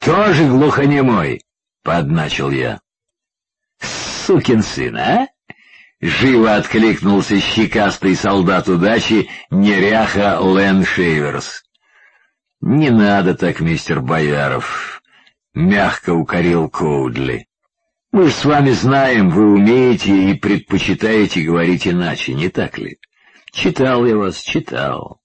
тоже глухонемой, — подначил я. — Сукин сын, а? — живо откликнулся щекастый солдат удачи, неряха Лэн Шейверс. — Не надо так, мистер Бояров, — мягко укорил Коудли. — Мы ж с вами знаем, вы умеете и предпочитаете говорить иначе, не так ли? Читал я вас, читал.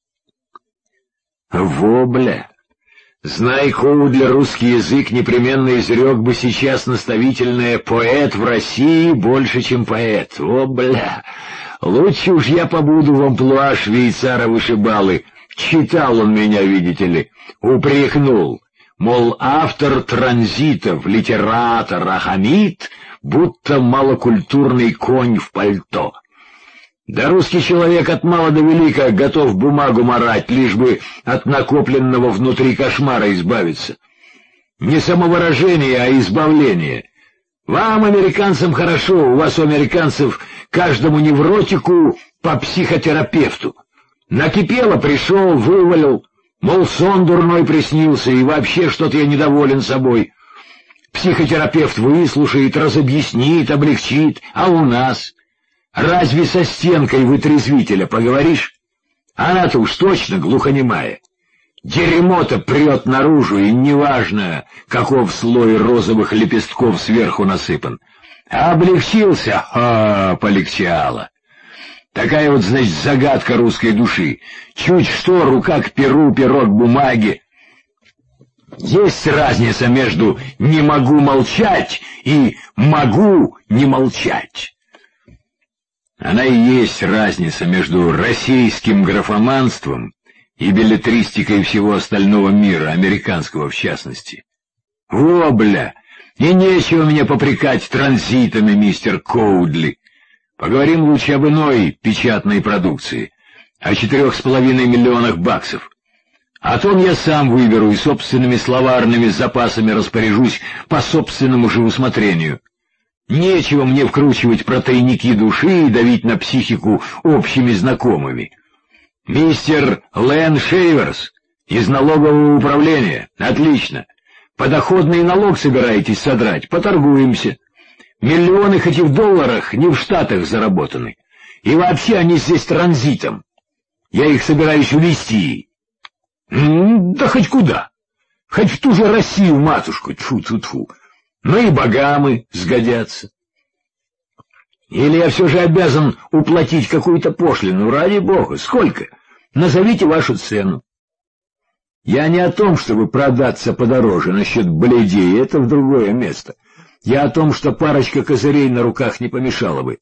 — Вобля! Знай, Коудли, русский язык, непременно изрек бы сейчас наставительное «поэт в России больше, чем поэт». О, бля! Лучше уж я побуду в амплуа швейцара-вышибалы. Читал он меня, видите ли, упрекнул. Мол, автор транзитов, литератор, ахамит, будто малокультурный конь в пальто. Да русский человек от мала до велика готов бумагу марать, лишь бы от накопленного внутри кошмара избавиться. Не самовыражение, а избавление. Вам, американцам, хорошо, у вас у американцев каждому невротику по психотерапевту. Накипело, пришел, вывалил, мол, сон дурной приснился, и вообще что-то я недоволен собой. Психотерапевт выслушает, разобъяснит, облегчит, а у нас... Разве со стенкой вытрезвителя поговоришь? Она-то уж точно глухонемая. Дерьмо-то прет наружу, и неважно, каков слой розовых лепестков сверху насыпан. А облегчился, полегчало. Такая вот, значит, загадка русской души. Чуть что, рука к перу, перо к бумаге. Есть разница между «не могу молчать» и «могу не молчать». Она и есть разница между российским графоманством и беллетристикой всего остального мира, американского в частности. Во, бля! И нечего мне попрекать транзитами, мистер Коудли. Поговорим лучше об иной печатной продукции, о 4,5 миллионах баксов. А то я сам выберу и собственными словарными запасами распоряжусь по собственному же усмотрению. Нечего мне вкручивать про тайники души и давить на психику общими знакомыми. Мистер Лэн Шейверс из налогового управления. Отлично. Подоходный налог собираетесь содрать? Поторгуемся. Миллионы хоть и в долларах, не в Штатах заработаны. И вообще они здесь транзитом. Я их собираюсь увезти. Да хоть куда. Хоть в ту же Россию, матушку. Тьфу-тьфу-тьфу. Ну и Багамы сгодятся. Или я все же обязан уплатить какую-то пошлину, ради бога? Сколько? Назовите вашу цену. Я не о том, чтобы продаться подороже насчет бледей, это в другое место. Я о том, что парочка козырей на руках не помешала бы.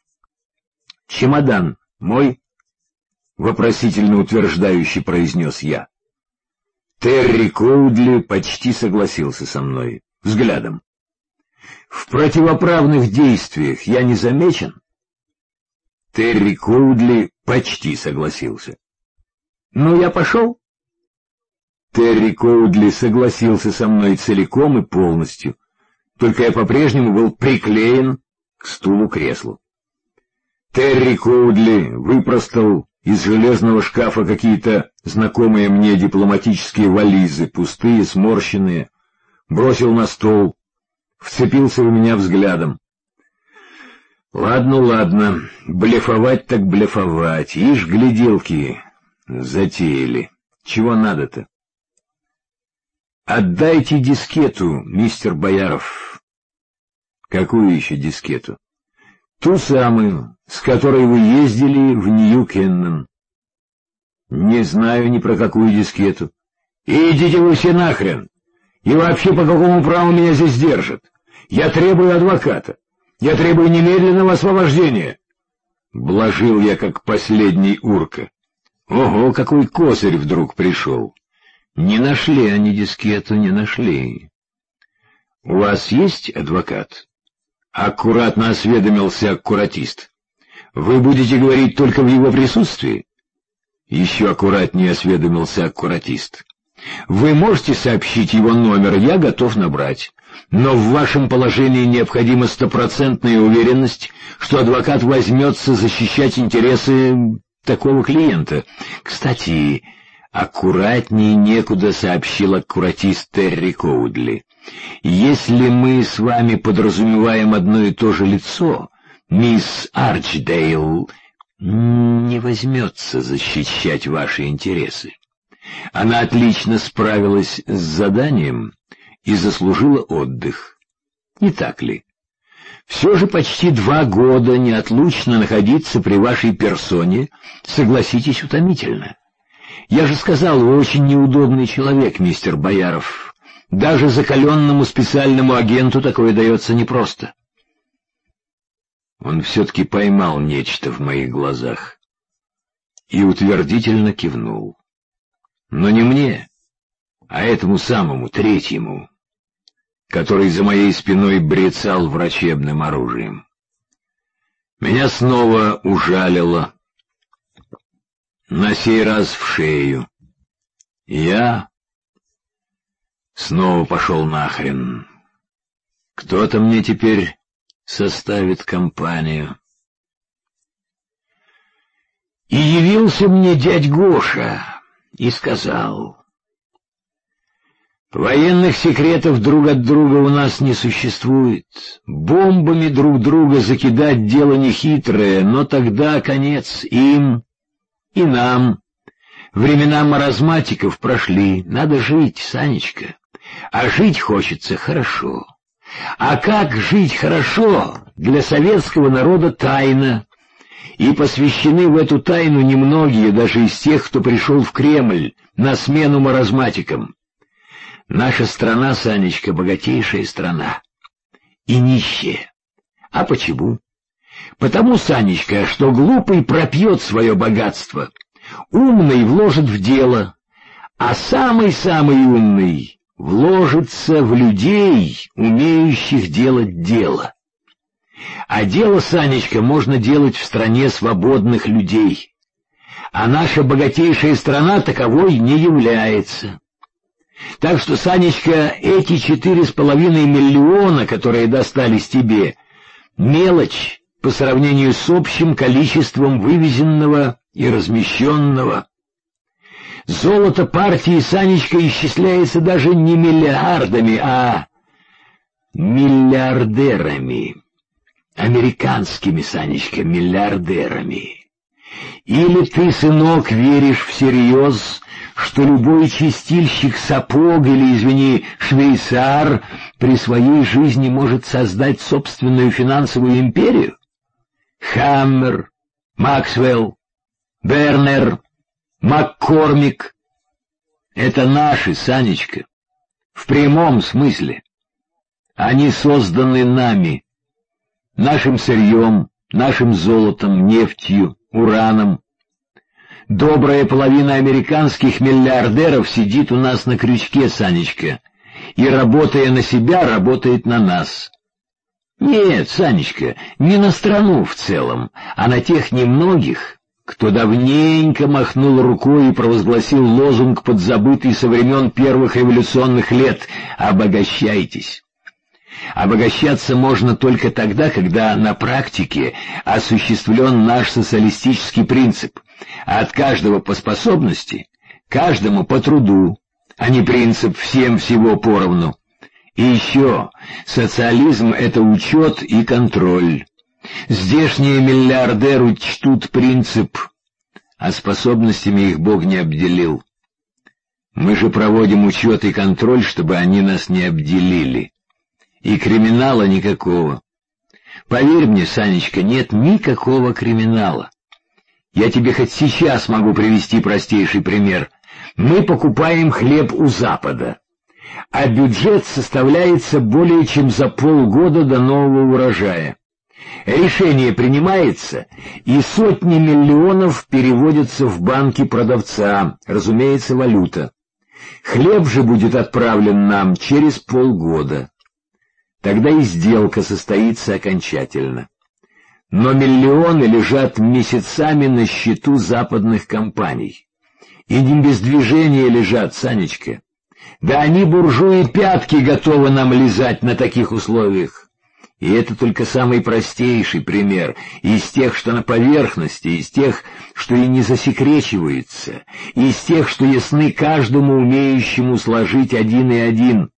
Чемодан мой? Вопросительно утверждающе произнес я. Терри Коудли почти согласился со мной. Взглядом. В противоправных действиях я не замечен? Терри Коудли почти согласился. Ну, я пошел? Терри Коудли согласился со мной целиком и полностью, только я по-прежнему был приклеен к стулу-креслу. Терри Коудли выпростал из железного шкафа какие-то знакомые мне дипломатические вализы, пустые, сморщенные, бросил на стол, вцепился в меня взглядом. Ладно, блефовать так блефовать, ишь, гляделки затеяли. Чего надо-то? Отдайте дискету, мистер Бояров. Какую еще дискету? Ту самую, с которой вы ездили в Нью-Кеннон. Не знаю ни про какую дискету. Идите вы все нахрен! И вообще, по какому праву меня здесь держат? Я требую адвоката. Я требую немедленного освобождения. Блажил я, как последний урка. Ого, какой козырь вдруг пришел. Не нашли они дискету, не нашли. У вас есть адвокат? Аккуратно осведомился аккуратист. Вы будете говорить только в его присутствии? Еще аккуратнее осведомился аккуратист. Вы можете сообщить его номер, я готов набрать. Но в вашем положении необходима стопроцентная уверенность, что адвокат возьмется защищать интересы такого клиента. Кстати, Аккуратнее некуда, сообщил аккуратист Терри Коудли. Если мы с вами подразумеваем одно и то же лицо, мисс Арчдейл не возьмется защищать ваши интересы. Она отлично справилась с заданием и заслужила отдых. Не так ли? Все же почти 2 года неотлучно находиться при вашей персоне, согласитесь, утомительно. Я же сказал, вы очень неудобный человек, мистер Бояров. Даже закаленному специальному агенту такое дается непросто. Он все-таки поймал нечто в моих глазах и утвердительно кивнул. Но не мне, а этому самому, третьему, который за моей спиной брецал врачебным оружием. Меня снова ужалило, на сей раз в шею. Я снова пошел нахрен. Кто-то мне теперь составит компанию. И явился мне дядь Гоша и сказал: военных секретов друг от друга у нас не существует. Бомбами друг друга закидать дело нехитрое, но тогда конец им и нам. Времена маразматиков прошли, надо жить, Санечка. А жить хочется хорошо. А как жить хорошо, для советского народа тайна. И посвящены в эту тайну немногие, даже из тех, кто пришел в Кремль на смену маразматикам. Наша страна, Санечка, богатейшая страна. И нищая. А почему? Потому, Санечка, что глупый пропьет свое богатство, умный вложит в дело, а самый-самый умный вложится в людей, умеющих делать дело. А дело, Санечка, можно делать в стране свободных людей. А наша богатейшая страна таковой не является. Так что, Санечка, эти 4,5 миллиона, которые достались тебе, мелочь по сравнению с общим количеством вывезенного и размещенного. Золото партии, Санечка, исчисляется даже не миллиардами, а миллиардерами. Американскими, Санечка, миллиардерами. Или ты, сынок, веришь всерьез, что любой чистильщик сапог или, извини, швейцар при своей жизни может создать собственную финансовую империю? Хаммер, Максвелл, Бернер, Маккормик — это наши, Санечка, в прямом смысле. Они созданы нами, нашим сырьем, нашим золотом, нефтью, ураном. Добрая половина американских миллиардеров сидит у нас на крючке, Санечка, и, работая на себя, работает на нас. Нет, Санечка, не на страну в целом, а на тех немногих, кто давненько махнул рукой и провозгласил лозунг, подзабытый со времен первых революционных лет: «Обогащайтесь». Обогащаться можно только тогда, когда на практике осуществлен наш социалистический принцип: от каждого по способности, каждому по труду, а не принцип «всем всего поровну». И еще, социализм — это учет и контроль. Здешние миллиардеры чтут принцип, а способностями их Бог не обделил. Мы же проводим учет и контроль, чтобы они нас не обделили. И криминала никакого. Поверь мне, Санечка, нет никакого криминала. Я тебе хоть сейчас могу привести простейший пример. Мы покупаем хлеб у Запада, а бюджет составляется более чем за полгода до нового урожая. Решение принимается, и сотни миллионов переводятся в банки продавца, разумеется, валюта. Хлеб же будет отправлен нам через полгода. Тогда и сделка состоится окончательно. Но миллионы лежат месяцами на счету западных компаний. И не без движения лежат, Санечка. Да они, буржуи, пятки готовы нам лизать на таких условиях. И это только самый простейший пример из тех, что на поверхности, из тех, что и не засекречиваются, из тех, что ясны каждому умеющему сложить один и один.